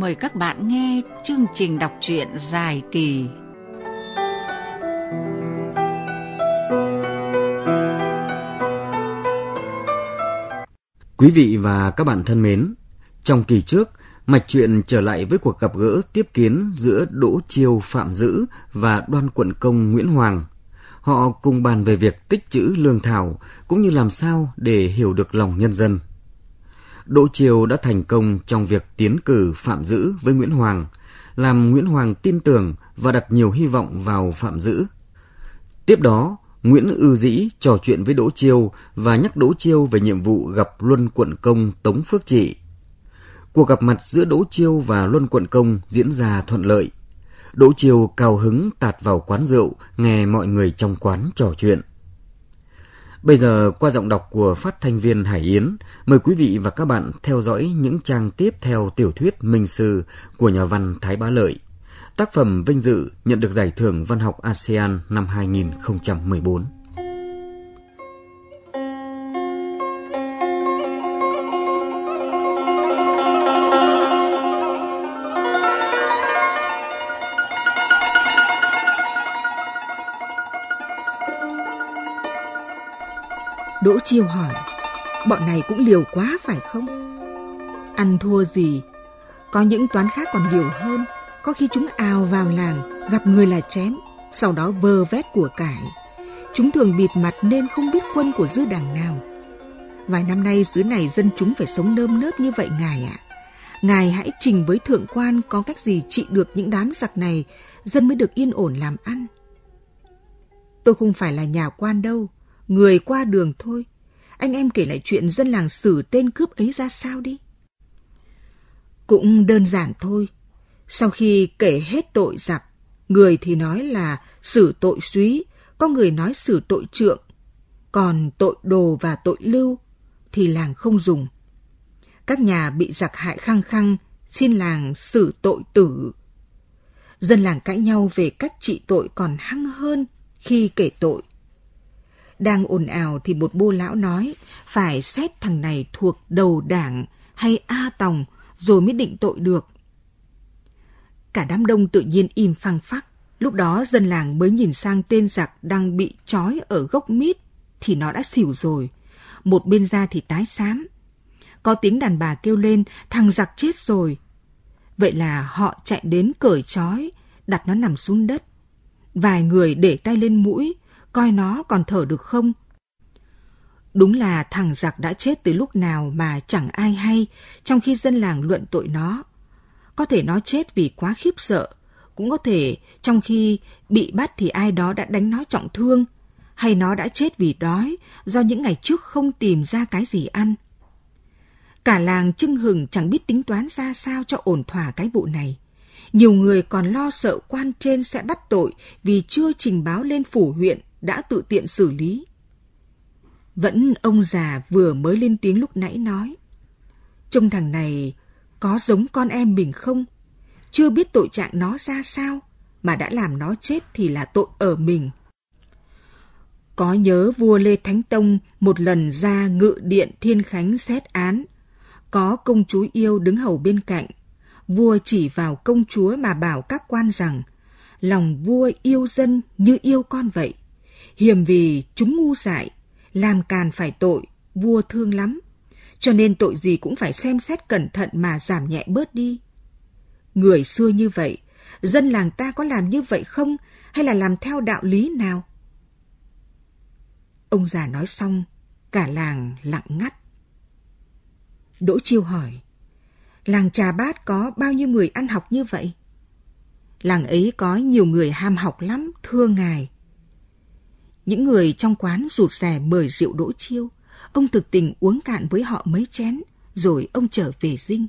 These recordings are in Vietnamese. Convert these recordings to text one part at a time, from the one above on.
mời các bạn nghe chương trình đọc truyện dài kỳ. Quý vị và các bạn thân mến, trong kỳ trước, mạch truyện trở lại với cuộc gặp gỡ tiếp kiến giữa Đỗ Chiêu Phạm Dữ và Đoan Quận Công Nguyễn Hoàng. Họ cùng bàn về việc tích trữ lương thảo cũng như làm sao để hiểu được lòng nhân dân. Đỗ Chiêu đã thành công trong việc tiến cử Phạm Dữ với Nguyễn Hoàng, làm Nguyễn Hoàng tin tưởng và đặt nhiều hy vọng vào Phạm Dữ. Tiếp đó, Nguyễn Ư Dĩ trò chuyện với Đỗ Chiêu và nhắc Đỗ Chiêu về nhiệm vụ gặp Luân Quận Công Tống Phước Trị. Cuộc gặp mặt giữa Đỗ Chiêu và Luân Quận Công diễn ra thuận lợi. Đỗ Chiêu cao hứng tạt vào quán rượu, nghe mọi người trong quán trò chuyện. Bây giờ, qua giọng đọc của phát thanh viên Hải Yến, mời quý vị và các bạn theo dõi những trang tiếp theo tiểu thuyết Minh Sư của nhà văn Thái Bá Lợi. Tác phẩm vinh dự nhận được giải thưởng văn học ASEAN năm 2014. Đỗ Chiêu hỏi, bọn này cũng liều quá phải không? Ăn thua gì, có những toán khác còn liều hơn. Có khi chúng ào vào làng, gặp người là chém, sau đó vơ vét của cải. Chúng thường bịt mặt nên không biết quân của dư đảng nào. Vài năm nay xứ này dân chúng phải sống nơm nớp như vậy ngài ạ. Ngài hãy trình với thượng quan có cách gì trị được những đám giặc này, dân mới được yên ổn làm ăn. Tôi không phải là nhà quan đâu, người qua đường thôi. Anh em kể lại chuyện dân làng xử tên cướp ấy ra sao đi. Cũng đơn giản thôi. Sau khi kể hết tội giặc, người thì nói là xử tội súy, có người nói xử tội trượng, còn tội đồ và tội lưu thì làng không dùng. Các nhà bị giặc hại khăng khăng xin làng xử tội tử. Dân làng cãi nhau về cách trị tội còn hăng hơn khi kể tội. Đang ồn ào thì một bô lão nói phải xét thằng này thuộc đầu đảng hay A tòng rồi mới định tội được. Cả đám đông tự nhiên im phăng phắc. Lúc đó dân làng mới nhìn sang tên giặc đang bị trói ở gốc mít thì nó đã xỉu rồi. Một bên da thì tái xám. Có tiếng đàn bà kêu lên thằng giặc chết rồi. Vậy là họ chạy đến cởi trói, đặt nó nằm xuống đất. Vài người để tay lên mũi, coi nó còn thở được không. Đúng là thằng giặc đã chết từ lúc nào mà chẳng ai hay, trong khi dân làng luận tội nó. Có thể nó chết vì quá khiếp sợ, cũng có thể trong khi bị bắt thì ai đó đã đánh nó trọng thương, hay nó đã chết vì đói do những ngày trước không tìm ra cái gì ăn. Cả làng chưng hừng chẳng biết tính toán ra sao cho ổn thỏa cái vụ này. Nhiều người còn lo sợ quan trên sẽ bắt tội vì chưa trình báo lên phủ huyện đã tự tiện xử lý. Vẫn ông già vừa mới lên tiếng lúc nãy nói, trông thằng này có giống con em mình không? Chưa biết tội trạng nó ra sao, mà đã làm nó chết thì là tội ở mình. Có nhớ vua Lê Thánh Tông một lần ra ngự điện Thiên Khánh xét án, có công chúa yêu đứng hầu bên cạnh. Vua chỉ vào công chúa mà bảo các quan rằng, lòng vua yêu dân như yêu con vậy. Hiềm vì chúng ngu dại, làm càn phải tội, vua thương lắm. Cho nên tội gì cũng phải xem xét cẩn thận mà giảm nhẹ bớt đi. Người xưa như vậy, dân làng ta có làm như vậy không, hay là làm theo đạo lý nào? Ông già nói xong, cả làng lặng ngắt. Đỗ Chiêu hỏi, làng Trà Bát có bao nhiêu người ăn học như vậy? Làng ấy có nhiều người ham học lắm, thưa ngài. Những người trong quán rụt rè mời rượu Đỗ Chiêu. Ông thực tình uống cạn với họ mấy chén, rồi ông trở về dinh.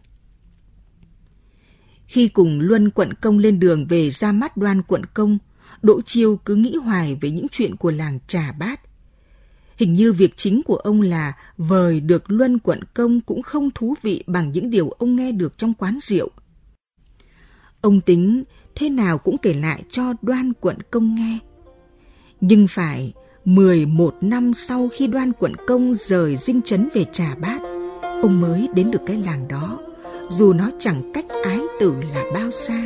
Khi cùng Luân Quận Công lên đường về ra mắt Đoan Quận Công, Đỗ Chiêu cứ nghĩ hoài về những chuyện của làng Trà Bát. Hình như việc chính của ông là vời được Luân Quận Công cũng không thú vị bằng những điều ông nghe được trong quán rượu. Ông tính thế nào cũng kể lại cho Đoan Quận Công nghe. Nhưng phải 11 năm sau khi Đoan Quận Công rời dinh trấn về Trà Bát, ông mới đến được cái làng đó, dù nó chẳng cách ái tử là bao xa.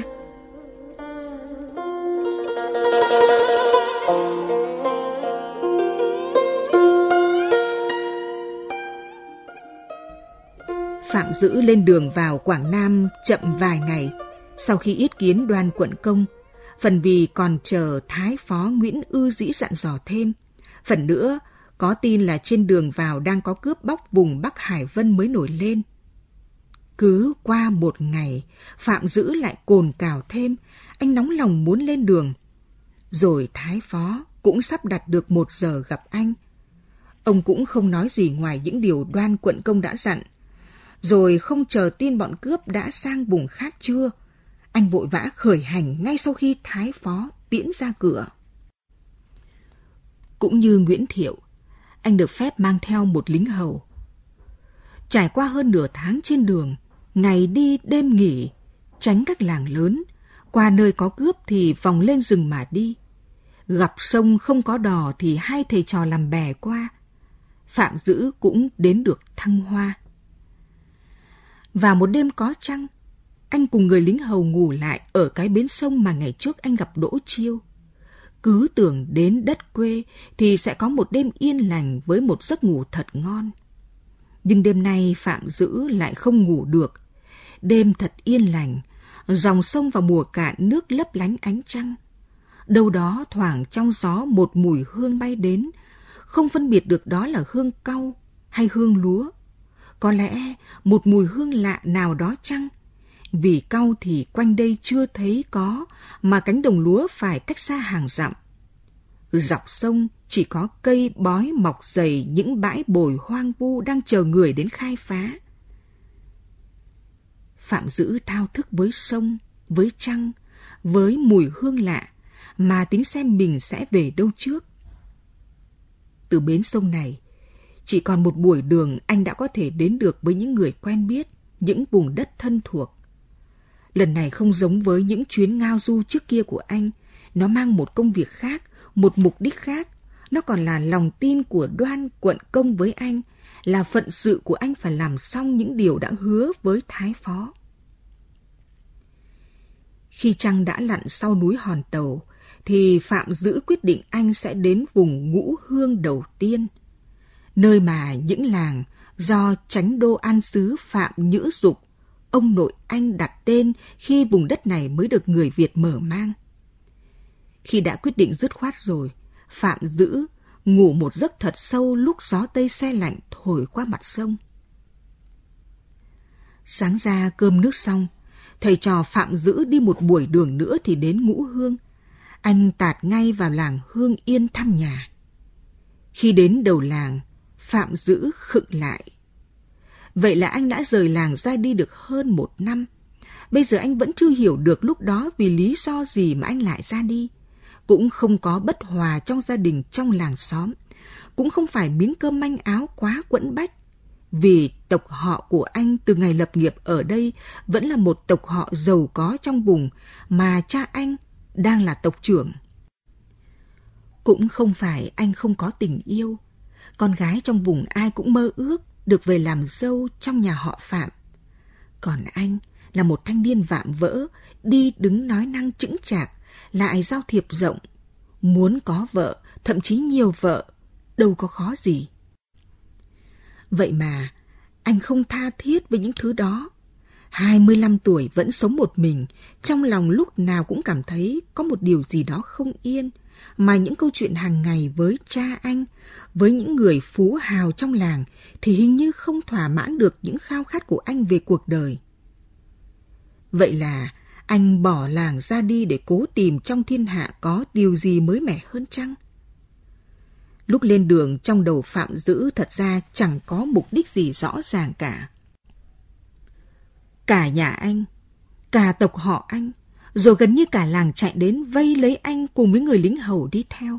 Phạm Dữ lên đường vào Quảng Nam chậm vài ngày sau khi yết kiến Đoan Quận Công, phần vì còn chờ Thái Phó Nguyễn Ư Dĩ dặn dò thêm, phần nữa có tin là trên đường vào đang có cướp bóc vùng Bắc Hải Vân mới nổi lên. Cứ qua một ngày, Phạm Dữ lại cồn cào thêm, anh nóng lòng muốn lên đường. Rồi Thái Phó cũng sắp đặt được 1 giờ gặp anh. Ông cũng không nói gì ngoài những điều Đoan Quận Công đã dặn. Rồi không chờ tin bọn cướp đã sang vùng khác chưa, anh vội vã khởi hành ngay sau khi Thái Phó tiễn ra cửa. Cũng như Nguyễn Thiệu, anh được phép mang theo một lính hầu. Trải qua hơn nửa tháng trên đường, ngày đi đêm nghỉ, tránh các làng lớn, qua nơi có cướp thì vòng lên rừng mà đi. Gặp sông không có đò thì hai thầy trò làm bè qua. Phạm Dữ cũng đến được Thăng Hoa. Vào một đêm có trăng, anh cùng người lính hầu ngủ lại ở cái bến sông mà ngày trước anh gặp Đỗ Chiêu. Cứ tưởng đến đất quê thì sẽ có một đêm yên lành với một giấc ngủ thật ngon. Nhưng đêm nay Phạm Dữ lại không ngủ được. Đêm thật yên lành, dòng sông vào mùa cạn nước lấp lánh ánh trăng. Đâu đó thoảng trong gió một mùi hương bay đến, không phân biệt được đó là hương cau hay hương lúa. Có lẽ một mùi hương lạ nào đó chăng? Vì cau thì quanh đây chưa thấy có, mà cánh đồng lúa phải cách xa hàng dặm. Dọc sông chỉ có cây bói mọc dày những bãi bồi hoang vu đang chờ người đến khai phá. Phạm Dữ thao thức với sông, với trăng, với mùi hương lạ, mà tính xem mình sẽ về đâu trước. Từ bến sông này, chỉ còn một buổi đường anh đã có thể đến được với những người quen biết, những vùng đất thân thuộc. Lần này không giống với những chuyến ngao du trước kia của anh, nó mang một công việc khác, một mục đích khác. Nó còn là lòng tin của Đoan Quận Công với anh, là phận sự của anh phải làm xong những điều đã hứa với Thái Phó. Khi trăng đã lặn sau núi Hòn Tàu, thì Phạm Dữ quyết định anh sẽ đến vùng Ngũ Hương đầu tiên, nơi mà những làng do Chánh Đô An Sứ Phạm Nhữ Dục, ông nội anh đặt tên khi vùng đất này mới được người Việt mở mang. Khi đã quyết định dứt khoát rồi, Phạm Dữ ngủ một giấc thật sâu lúc gió tây se lạnh thổi qua mặt sông. Sáng ra cơm nước xong, thầy trò Phạm Dữ đi một buổi đường nữa thì đến Ngũ Hương. Anh tạt ngay vào làng Hương Yên thăm nhà. Khi đến đầu làng, Phạm Dữ khựng lại. Vậy là anh đã rời làng ra đi được hơn 1 năm. Bây giờ anh vẫn chưa hiểu được lúc đó vì lý do gì mà anh lại ra đi. Cũng không có bất hòa trong gia đình, trong làng xóm. Cũng không phải miếng cơm manh áo quá quẫn bách. Vì tộc họ của anh từ ngày lập nghiệp ở đây vẫn là một tộc họ giàu có trong vùng mà cha anh đang là tộc trưởng. Cũng không phải anh không có tình yêu. Con gái trong vùng ai cũng mơ ước được về làm dâu trong nhà họ Phạm. Còn anh là một thanh niên vạm vỡ, đi đứng nói năng chững chạc, lại giao thiệp rộng. Muốn có vợ, thậm chí nhiều vợ, đâu có khó gì. Vậy mà, anh không tha thiết với những thứ đó. 25 tuổi vẫn sống một mình, trong lòng lúc nào cũng cảm thấy có một điều gì đó không yên, mà những câu chuyện hàng ngày với cha anh, với những người phú hào trong làng thì hình như không thỏa mãn được những khao khát của anh về cuộc đời. Vậy là anh bỏ làng ra đi để cố tìm trong thiên hạ có điều gì mới mẻ hơn chăng? Lúc lên đường trong đầu Phạm Dữ thật ra chẳng có mục đích gì rõ ràng cả. Cả nhà anh, cả tộc họ anh, rồi gần như cả làng chạy đến vây lấy anh cùng với người lính hầu đi theo.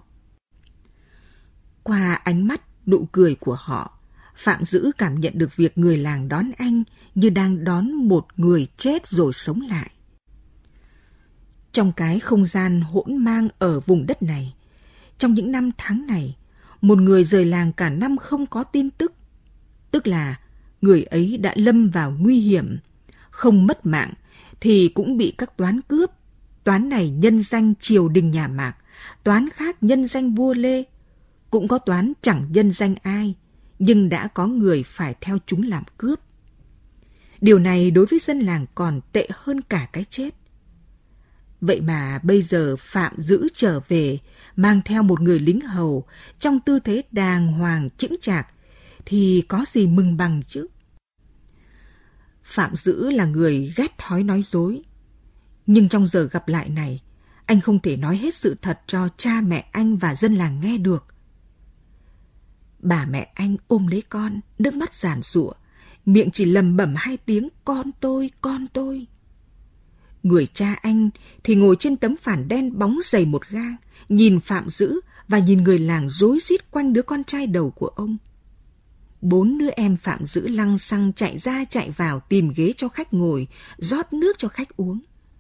Qua ánh mắt, nụ cười của họ, Phạm Dữ cảm nhận được việc người làng đón anh như đang đón một người chết rồi sống lại. Trong cái không gian hỗn mang ở vùng đất này, trong những năm tháng này, một người rời làng cả năm không có tin tức, tức là người ấy đã lâm vào nguy hiểm, không mất mạng thì cũng bị các toán cướp. Toán này nhân danh triều đình nhà Mạc, toán khác nhân danh vua Lê. Cũng có toán chẳng nhân danh ai, nhưng đã có người phải theo chúng làm cướp. Điều này đối với dân làng còn tệ hơn cả cái chết. Vậy mà bây giờ Phạm Dữ trở về, mang theo một người lính hầu, trong tư thế đàng hoàng chững chạc, thì có gì mừng bằng chứ? Phạm Dữ là người ghét thói nói dối. Nhưng trong giờ gặp lại này, anh không thể nói hết sự thật cho cha mẹ anh và dân làng nghe được. Bà mẹ anh ôm lấy con, nước mắt giàn giụa, miệng chỉ lầm bẩm 2 tiếng con tôi, con tôi. Người cha anh thì ngồi trên tấm phản đen bóng dày một gang, nhìn Phạm Dữ và nhìn người làng rối rít quanh đứa con trai đầu của ông. 4 đứa em Phạm Dữ lăng xăng chạy ra chạy vào tìm ghế cho khách ngồi, rót nước cho khách uống.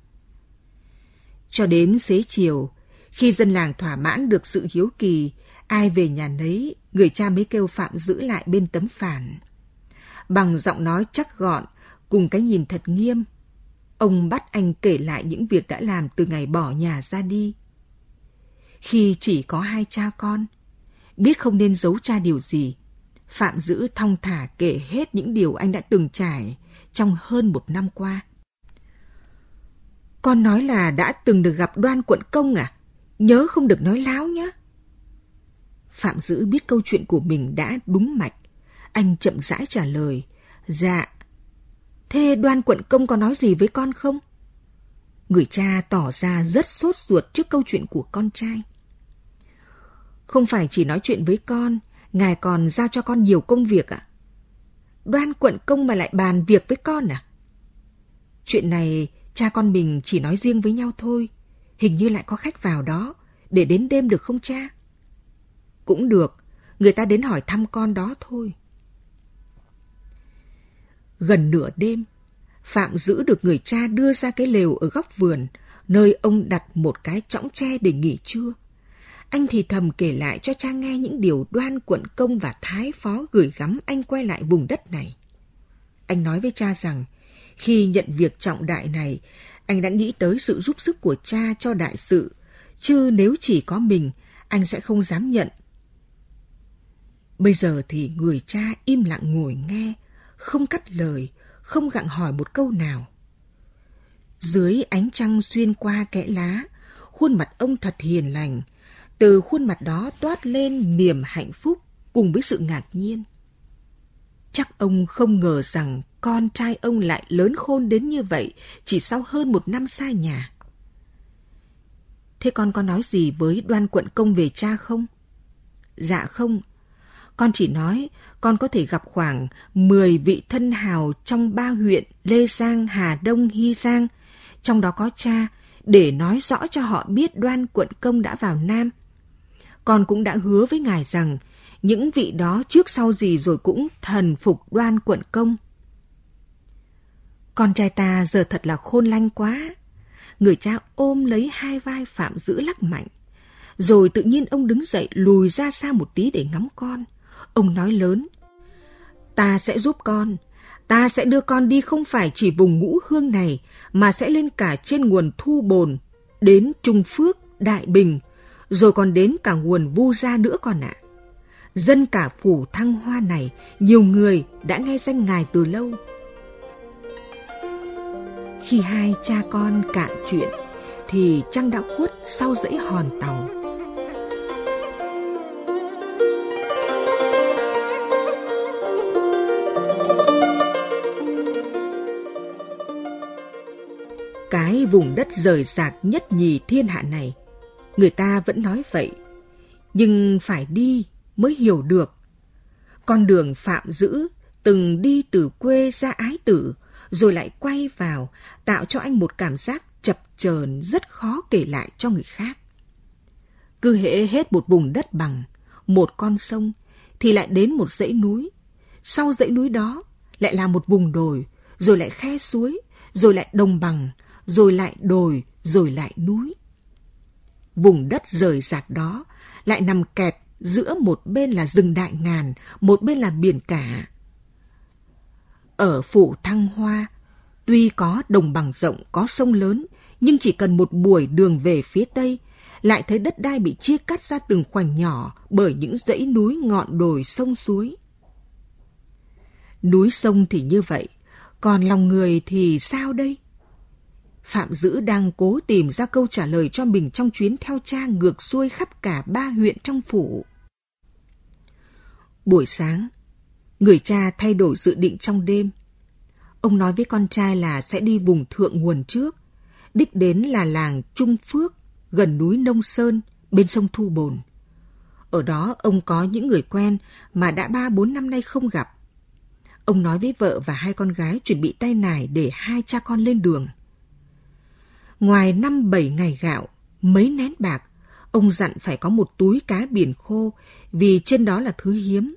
Cho đến xế chiều, khi dân làng thỏa mãn được sự hiếu kỳ, ai về nhà nấy, người cha mới kêu Phạm Dữ lại bên tấm phản. Bằng giọng nói chắc gọn, cùng cái nhìn thật nghiêm, ông bắt anh kể lại những việc đã làm từ ngày bỏ nhà ra đi. Khi chỉ có 2 cha con, biết không nên giấu cha điều gì, Phạm Dữ thong thả kể hết những điều anh đã từng trải trong hơn 1 năm qua. Con nói là đã từng được gặp Đoan Quận Công à? Nhớ không được nói láo nhé. Phạm Dữ biết câu chuyện của mình đã đúng mạch. Anh chậm rãi trả lời. Dạ. Thế Đoan Quận Công có nói gì với con không? Người cha tỏ ra rất sốt ruột trước câu chuyện của con trai. Không phải chỉ nói chuyện với con, ngài còn giao cho con nhiều công việc ạ. Đoan Quận Công mà lại bàn việc với con à? Chuyện này cha con mình chỉ nói riêng với nhau thôi. Hình như lại có khách vào đó, để đến đêm được không cha? Cũng được, người ta đến hỏi thăm con đó thôi. Gần nửa đêm, Phạm Dữ được người cha đưa ra cái lều ở góc vườn, nơi ông đặt một cái chõng tre để nghỉ trưa. Anh thì thầm kể lại cho cha nghe những điều Đoan Quận Công và Thái Phó gửi gắm anh quay lại vùng đất này. Anh nói với cha rằng, khi nhận việc trọng đại này, anh đã nghĩ tới sự giúp sức của cha cho đại sự, chứ nếu chỉ có mình, anh sẽ không dám nhận. Bây giờ thì người cha im lặng ngồi nghe, không cắt lời, không gặng hỏi một câu nào. Dưới ánh trăng xuyên qua kẽ lá, khuôn mặt ông thật hiền lành. Từ khuôn mặt đó toát lên niềm hạnh phúc cùng với sự ngạc nhiên. Chắc ông không ngờ rằng con trai ông lại lớn khôn đến như vậy chỉ sau hơn 1 năm xa nhà. Thế con có nói gì với Đoan Quận Công về cha không? Dạ không. Con chỉ nói con có thể gặp khoảng 10 vị thân hào trong 3 huyện Lê Giang, Hà Đông, Hy Giang, trong đó có cha, để nói rõ cho họ biết Đoan Quận Công đã vào Nam. Con cũng đã hứa với ngài rằng những vị đó trước sau gì rồi cũng thần phục Đoan Quận Công. Con trai ta giờ thật là khôn lanh quá. Người cha ôm lấy 2 vai Phạm Dữ lắc mạnh. Rồi tự nhiên ông đứng dậy lùi ra xa một tí để ngắm con. Ông nói lớn. Ta sẽ giúp con. Ta sẽ đưa con đi không phải chỉ vùng Ngũ Hương này, mà sẽ lên cả trên nguồn Thu Bồn, đến Trung Phước, Đại Bình, rồi còn đến cả nguồn Vu Gia nữa con ạ. Dân cả phủ Thăng Hoa này, nhiều người đã nghe danh ngài từ lâu. Khi 2 cha con cạn chuyện, thì trăng đã khuất sau dãy hòn tàu. Cái vùng đất rời rạc nhất nhì thiên hạ này, người ta vẫn nói vậy, nhưng phải đi mới hiểu được. Con đường Phạm Dữ từng đi từ quê ra Ái Tử, rồi lại quay vào, tạo cho anh một cảm giác chập chờn rất khó kể lại cho người khác. Cứ hễ hết một vùng đất bằng, một con sông, thì lại đến một dãy núi. Sau dãy núi đó lại là một vùng đồi, rồi lại khe suối, rồi lại đồng bằng, rồi lại đồi, rồi lại núi. Vùng đất rời rạc đó lại nằm kẹt giữa một bên là rừng Đại Ngàn, một bên là biển cả. Ở phủ Thăng Hoa, Tuy có đồng bằng rộng, có sông lớn, nhưng chỉ cần một buổi đường về phía tây, lại thấy đất đai bị chia cắt ra từng khoảnh nhỏ bởi những dãy núi, ngọn đồi, sông suối. Núi sông thì như vậy, còn lòng người thì sao đây? Phạm Dữ đang cố tìm ra câu trả lời cho mình trong chuyến theo cha ngược xuôi khắp cả 3 huyện trong phủ. Buổi sáng, người cha thay đổi dự định trong đêm. Ông nói với con trai là sẽ đi vùng thượng nguồn trước, đích đến là làng Trung Phước, gần núi Nông Sơn, bên sông Thu Bồn. Ở đó ông có những người quen mà đã 3-4 năm nay không gặp. Ông nói với vợ và 2 con gái chuẩn bị tay nải để 2 cha con lên đường. Ngoài 5-7 ngày gạo, mấy nén bạc, ông dặn phải có một túi cá biển khô vì trên đó là thứ hiếm.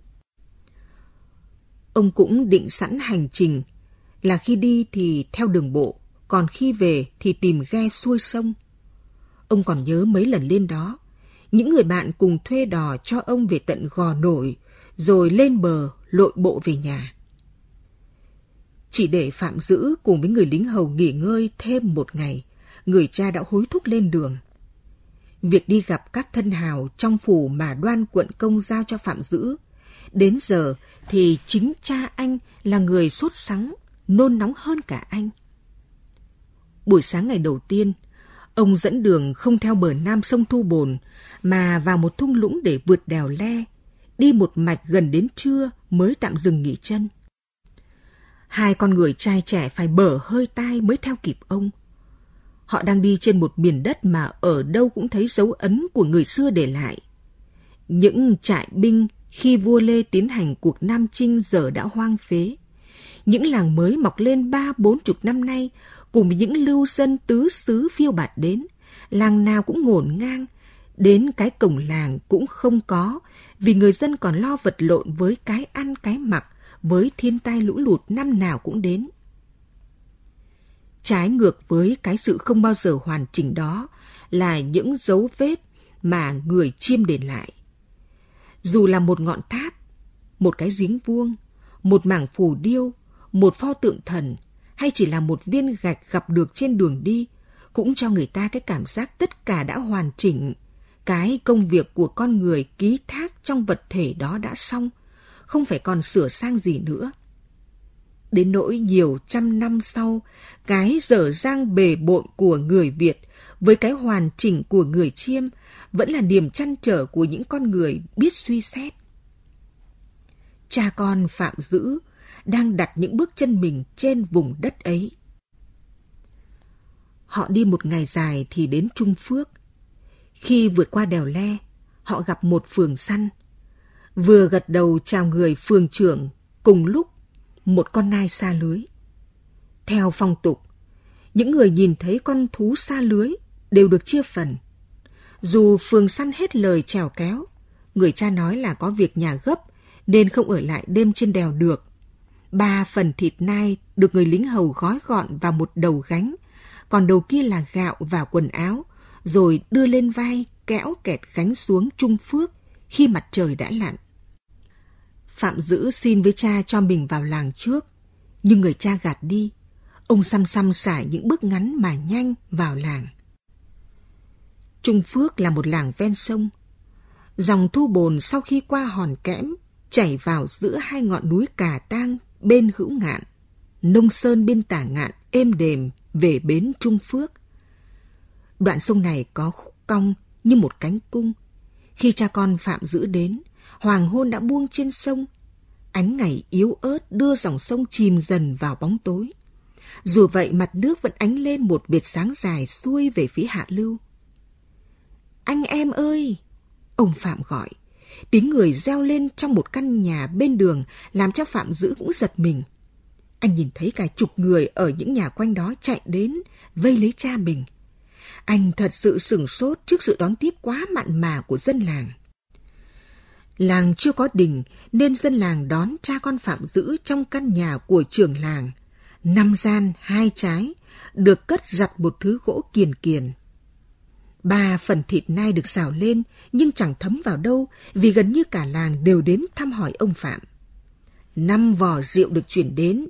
Ông cũng định sẵn hành trình là khi đi thì theo đường bộ, còn khi về thì tìm ghe xuôi sông. Ông còn nhớ mấy lần lên đó, những người bạn cùng thuê đò cho ông về tận Gò Nổi, rồi lên bờ lội bộ về nhà. Chỉ để Phạm Dữ cùng với người lính hầu nghỉ ngơi thêm một ngày, người cha đã hối thúc lên đường. Việc đi gặp các thân hào trong phủ mà Đoan Quận Công giao cho Phạm Dữ, đến giờ thì chính cha anh là người sốt sắng, nôn nóng hơn cả anh. Buổi sáng ngày đầu tiên, ông dẫn đường không theo bờ nam sông Thu Bồn, mà vào một thung lũng để vượt đèo le, đi một mạch gần đến trưa mới tạm dừng nghỉ chân. 2 con người trai trẻ phải bở hơi tai mới theo kịp ông. Họ đang đi trên một miền đất mà ở đâu cũng thấy dấu ấn của người xưa để lại. Những trại binh khi vua Lê tiến hành cuộc Nam Chinh giờ đã hoang phế. Những làng mới mọc lên 30-40 năm nay, cùng với những lưu dân tứ xứ phiêu bạt đến, làng nào cũng ngổn ngang, đến cái cổng làng cũng không có, vì người dân còn lo vật lộn với cái ăn cái mặc, với thiên tai lũ lụt năm nào cũng đến. Trái ngược với cái sự không bao giờ hoàn chỉnh đó là những dấu vết mà người Chiêm để lại. Dù là một ngọn tháp, một cái giếng vuông, một mảng phù điêu, một pho tượng thần, hay chỉ là một viên gạch gặp được trên đường đi, cũng cho người ta cái cảm giác tất cả đã hoàn chỉnh. Cái công việc của con người ký thác trong vật thể đó đã xong, không phải còn sửa sang gì nữa. Đến nỗi nhiều trăm năm sau, cái dở dang bề bộn của người Việt với cái hoàn chỉnh của người Chiêm vẫn là niềm trăn trở của những con người biết suy xét. Cha con Phạm Dữ đang đặt những bước chân mình trên vùng đất ấy. Họ đi một ngày dài thì đến Trung Phước. Khi vượt qua đèo le, họ gặp một phường săn. Vừa gật đầu chào người phường trưởng, cùng lúc một con nai sa lưới. Theo phong tục, những người nhìn thấy con thú sa lưới đều được chia phần. Dù phường săn hết lời chèo kéo, người cha nói là có việc nhà gấp nên không ở lại đêm trên đèo được. 3 phần thịt nai được người lính hầu gói gọn vào một đầu gánh, còn đầu kia là gạo và quần áo, rồi đưa lên vai kéo kẹt gánh xuống Trung Phước khi mặt trời đã lặn. Phạm Dữ xin với cha cho mình vào làng trước, nhưng người cha gạt đi. Ông xăm xăm sải những bước ngắn mà nhanh vào làng. Trung Phước là một làng ven sông. Dòng Thu Bồn sau khi qua hòn kẽm chảy vào giữa 2 ngọn núi Cà Tang bên hữu ngạn, Nông Sơn bên tả ngạn êm đềm về bến Trung Phước. Đoạn sông này có khúc cong như một cánh cung. Khi cha con Phạm Dữ đến, hoàng hôn đã buông trên sông. Ánh ngày yếu ớt đưa dòng sông chìm dần vào bóng tối. Dù vậy mặt nước vẫn ánh lên một vệt sáng dài xuôi về phía hạ lưu. Anh em ơi! Ông Phạm gọi. Tiếng người reo lên trong một căn nhà bên đường làm cho Phạm Dữ cũng giật mình. Anh nhìn thấy cả chục người ở những nhà quanh đó chạy đến, vây lấy cha mình. Anh thật sự sửng sốt trước sự đón tiếp quá mặn mà của dân làng. Làng chưa có đình nên dân làng đón cha con Phạm Dữ trong căn nhà của trưởng làng. 5 gian 2 trái, được cất giặt một thứ gỗ kiền kiền. 3 phần thịt nai được xào lên nhưng chẳng thấm vào đâu vì gần như cả làng đều đến thăm hỏi ông Phạm. 5 vò rượu được chuyển đến,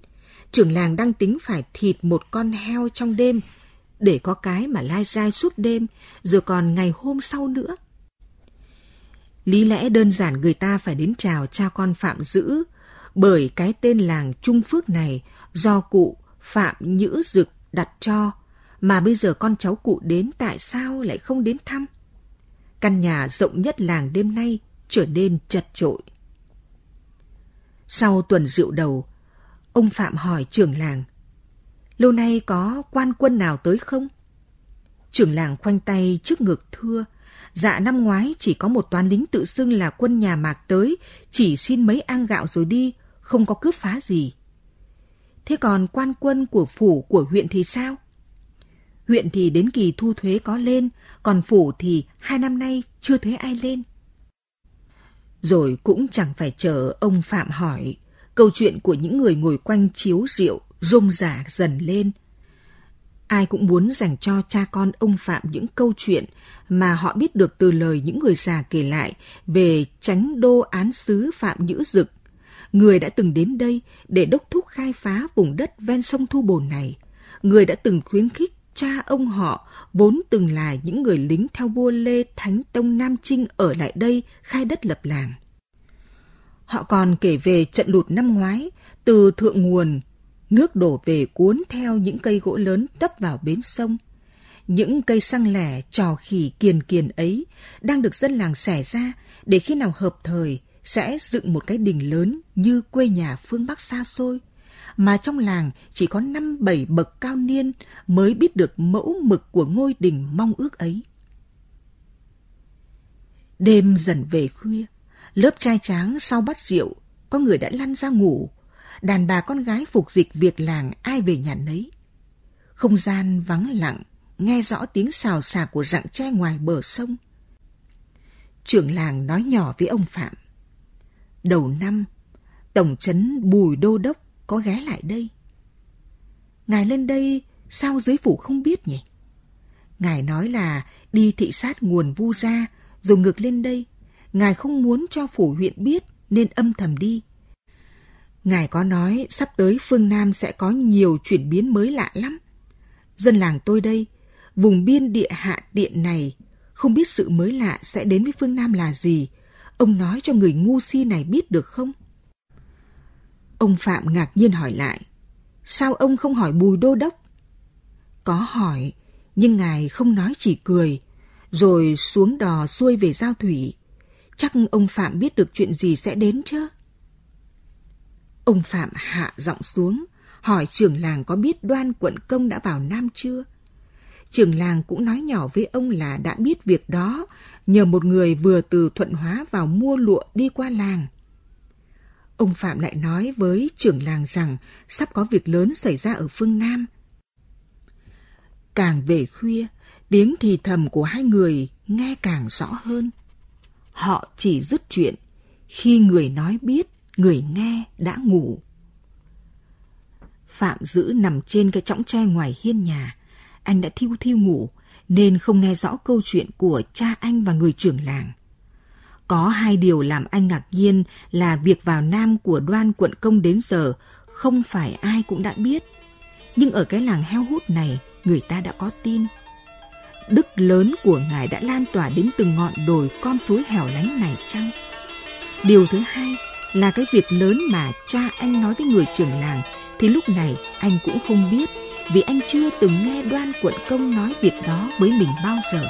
Trưởng làng đang tính phải thịt một con heo trong đêm, để có cái mà lai rai suốt đêm, rồi còn ngày hôm sau nữa. Lý lẽ đơn giản người ta phải đến chào cha con Phạm Dữ, bởi cái tên làng Trung Phước này do cụ Phạm Nhữ Dực đặt cho, mà bây giờ con cháu cụ đến tại sao lại không đến thăm? Căn nhà rộng nhất làng đêm nay trở nên chật chội. Sau tuần rượu đầu, ông Phạm hỏi trưởng làng, lâu nay có quan quân nào tới không? Trưởng làng khoanh tay trước ngực thưa, dạ năm ngoái chỉ có một toán lính tự xưng là quân nhà Mạc tới, chỉ xin mấy ang gạo rồi đi, không có cướp phá gì. Thế còn quan quân của phủ của huyện thì sao? Huyện thì đến kỳ thu thuế có lên, còn phủ thì 2 năm nay chưa thấy ai lên. Rồi cũng chẳng phải chờ ông Phạm hỏi, câu chuyện của những người ngồi quanh chiếu rượu rôm rả dần lên. Ai cũng muốn dành cho cha con ông Phạm những câu chuyện mà họ biết được từ lời những người già kể lại về chánh đô án sứ Phạm Nhữ Dực, người đã từng đến đây để đốc thúc khai phá vùng đất ven sông Thu Bồn này, người đã từng khuyến khích cha ông họ vốn từng là những người lính theo vua Lê Thánh Tông Nam Chinh ở lại đây khai đất lập làng. Họ còn kể về trận lụt năm ngoái, từ thượng nguồn, nước đổ về cuốn theo những cây gỗ lớn tấp vào bến sông. Những cây xăng lẻ trò khỉ kiền kiền ấy đang được dân làng xẻ ra để khi nào hợp thời sẽ dựng một cái đình lớn như quê nhà phương Bắc xa xôi, mà trong làng chỉ có 5-7 bậc cao niên mới biết được mẫu mực của ngôi đình mong ước ấy. Đêm dần về khuya, lớp trai tráng sau bát rượu, có người đã lăn ra ngủ, đàn bà con gái phục dịch việc làng ai về nhà nấy. Không gian vắng lặng, nghe rõ tiếng xào xạc của rặng tre ngoài bờ sông. Trưởng làng nói nhỏ với ông Phạm, đầu năm, tổng trấn Bùi Đô Đốc có ghé lại đây. Ngài lên đây sao dưới phủ không biết nhỉ? Ngài nói là đi thị sát nguồn Vu Gia rồi ngược lên đây. Ngài không muốn cho phủ huyện biết nên âm thầm đi. Ngài có nói sắp tới phương Nam sẽ có nhiều chuyển biến mới lạ lắm. Dân làng tôi đây, vùng biên địa hạ điện này, không biết sự mới lạ sẽ đến với phương Nam là gì. Ông nói cho người ngu si này biết được không? Ông Phạm ngạc nhiên hỏi lại, sao ông không hỏi Bùi Đô Đốc? Có hỏi, nhưng ngài không nói chỉ cười, rồi xuống đò xuôi về Giao Thủy. Chắc ông Phạm biết được chuyện gì sẽ đến chứ? Ông Phạm hạ giọng xuống, hỏi trưởng làng có biết Đoan Quận Công đã vào Nam chưa? Trưởng làng cũng nói nhỏ với ông là đã biết việc đó, nhờ một người vừa từ Thuận Hóa vào mua lụa đi qua làng. Ông Phạm lại nói với trưởng làng rằng sắp có việc lớn xảy ra ở phương Nam. Càng về khuya, tiếng thì thầm của hai người nghe càng rõ hơn. Họ chỉ dứt chuyện khi người nói biết, người nghe đã ngủ. Phạm Dữ nằm trên cái chõng tre ngoài hiên nhà. Anh đã thiu thiu ngủ nên không nghe rõ câu chuyện của cha anh và người trưởng làng. Có hai điều làm anh ngạc nhiên là việc vào Nam của Đoan Quận Công đến giờ không phải ai cũng đã biết. Nhưng ở cái làng heo hút này, người ta đã có tin. Đức lớn của ngài đã lan tỏa đến từng ngọn đồi con suối hẻo lánh này chăng? Điều thứ hai là cái việc lớn mà cha anh nói với người trưởng làng thì lúc này anh cũng không biết, vì anh chưa từng nghe Đoan Quận Công nói việc đó với mình bao giờ.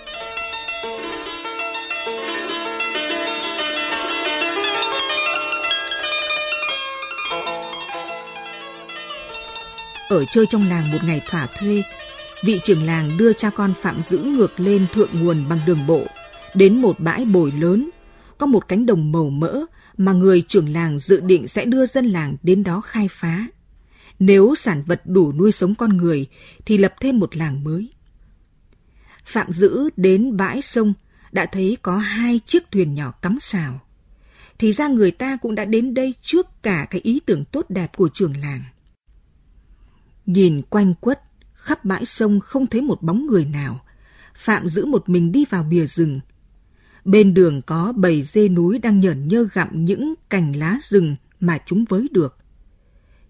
Ở chơi trong làng một ngày thỏa thuê, vị trưởng làng đưa cha con Phạm Dữ ngược lên thượng nguồn bằng đường bộ, đến một bãi bồi lớn, có một cánh đồng màu mỡ mà người trưởng làng dự định sẽ đưa dân làng đến đó khai phá. Nếu sản vật đủ nuôi sống con người thì lập thêm một làng mới. Phạm Dữ đến bãi sông đã thấy có 2 chiếc thuyền nhỏ cắm sào. Thì ra người ta cũng đã đến đây trước cả cái ý tưởng tốt đẹp của trưởng làng. Nhìn quanh quất, khắp bãi sông không thấy một bóng người nào. Phạm Dữ một mình đi vào bìa rừng. Bên đường có bầy dê núi đang nhởn nhơ gặm những cành lá rừng mà chúng với được.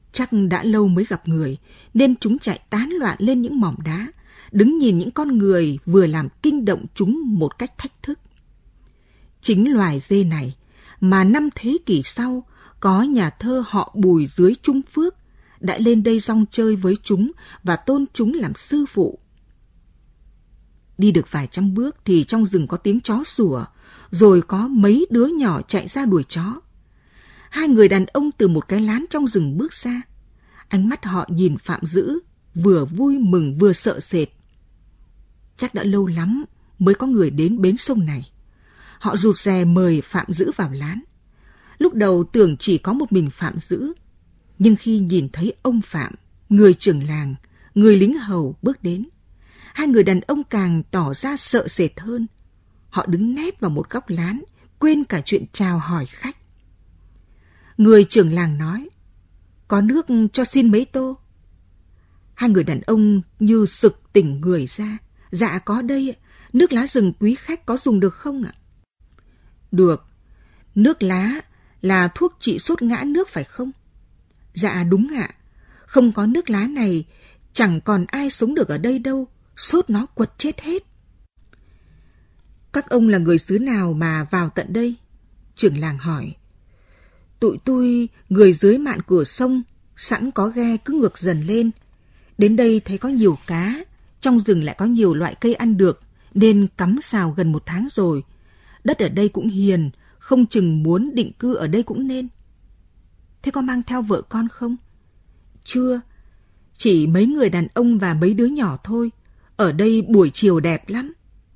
Chắc đã lâu mới gặp người, nên chúng chạy tán loạn lên những mỏm đá, đứng nhìn những con người vừa làm kinh động chúng một cách thách thức. Chính loài dê này mà 5 thế kỷ sau, có nhà thơ họ Bùi dưới Trung Phước đã lên đây rong chơi với chúng và tôn chúng làm sư phụ. Đi được vài trăm bước thì trong rừng có tiếng chó sủa, rồi có mấy đứa nhỏ chạy ra đuổi chó. 2 người đàn ông từ một cái lán trong rừng bước ra. Ánh mắt họ nhìn Phạm Dữ, vừa vui mừng vừa sợ sệt. Chắc đã lâu lắm mới có người đến bến sông này. Họ rụt rè mời Phạm Dữ vào lán. Lúc đầu tưởng chỉ có một mình Phạm Dữ, nhưng khi nhìn thấy ông Phạm, người trưởng làng, người lính hầu bước đến, 2 người đàn ông càng tỏ ra sợ sệt hơn. Họ đứng nép vào một góc lán, quên cả chuyện chào hỏi khách. Người trưởng làng nói, có nước cho xin mấy tô. 2 người đàn ông như sực tỉnh người ra. Dạ có đây, nước lá rừng quý khách có dùng được không ạ? Được, nước lá là thuốc trị sốt ngã nước phải không? Dạ đúng ạ, không có nước lá này chẳng còn ai sống được ở đây đâu, sốt nó quật chết hết. Các ông là người xứ nào mà vào tận đây? Trưởng làng hỏi. Tụi tôi người dưới mạn cửa sông, sẵn có ghe cứ ngược dần lên. Đến đây thấy có nhiều cá, trong rừng lại có nhiều loại cây ăn được, nên cắm xào gần 1 tháng rồi. Đất ở đây cũng hiền, không chừng muốn định cư ở đây cũng nên. Thế có mang theo vợ con không? Chưa, chỉ mấy người đàn ông và mấy đứa nhỏ thôi. Ở đây buổi chiều đẹp lắm.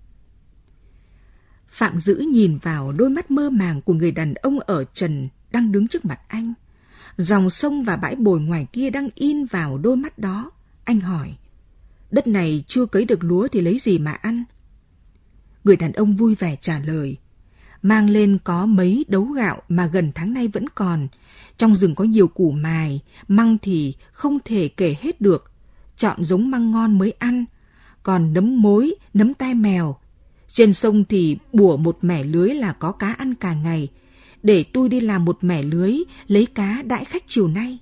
Phạm Dữ nhìn vào đôi mắt mơ màng của người đàn ông ở trần đang đứng trước mặt anh. Dòng sông và bãi bồi ngoài kia đang in vào đôi mắt đó. Anh hỏi, đất này chưa cấy được lúa thì lấy gì mà ăn? Người đàn ông vui vẻ trả lời, mang lên có mấy đấu gạo mà gần tháng nay vẫn còn. Trong rừng có nhiều củ mài, măng thì không thể kể hết được. Chọn giống măng ngon mới ăn. Còn nấm mối, nấm tai mèo. Trên sông thì bủa một mẻ lưới là có cá ăn cả ngày. Để tôi đi làm một mẻ lưới, lấy cá đãi khách chiều nay.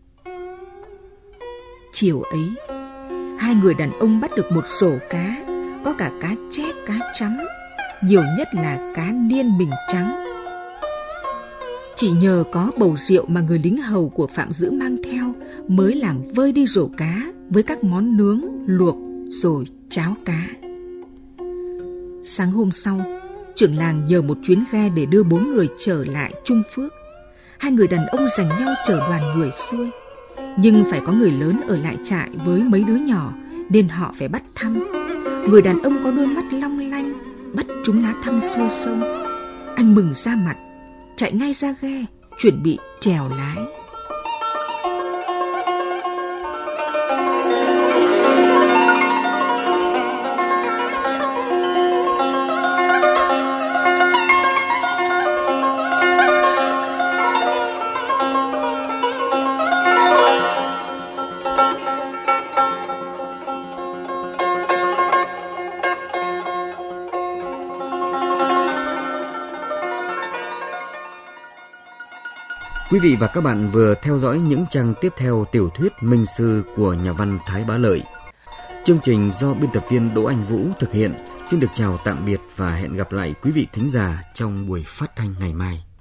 Chiều ấy, 2 người đàn ông bắt được một rổ cá, có cả cá chép, cá chấm, nhiều nhất là cá niên mình trắng. Chỉ nhờ có bầu rượu mà người lính hầu của Phạm Dữ mang theo mới làm vơi đi rổ cá với các món nướng, luộc rồi cháo cá. Sáng hôm sau, trưởng làng nhờ một chuyến ghe để đưa 4 người trở lại Trung Phước. 2 người đàn ông giành nhau chở đoàn người xuôi, nhưng phải có người lớn ở lại trại với mấy đứa nhỏ nên họ phải bắt thăm. Người đàn ông có đôi mắt long lanh bắt chúng lá thăm xuôi sông. Anh mừng ra mặt, chạy ngay ra ghe chuẩn bị chèo lái. Quý vị và các bạn vừa theo dõi những trang tiếp theo tiểu thuyết Minh Sư của nhà văn Thái Bá Lợi. Chương trình do biên tập viên Đỗ Anh Vũ thực hiện. Xin được chào tạm biệt và hẹn gặp lại quý vị thính giả trong buổi phát thanh ngày mai.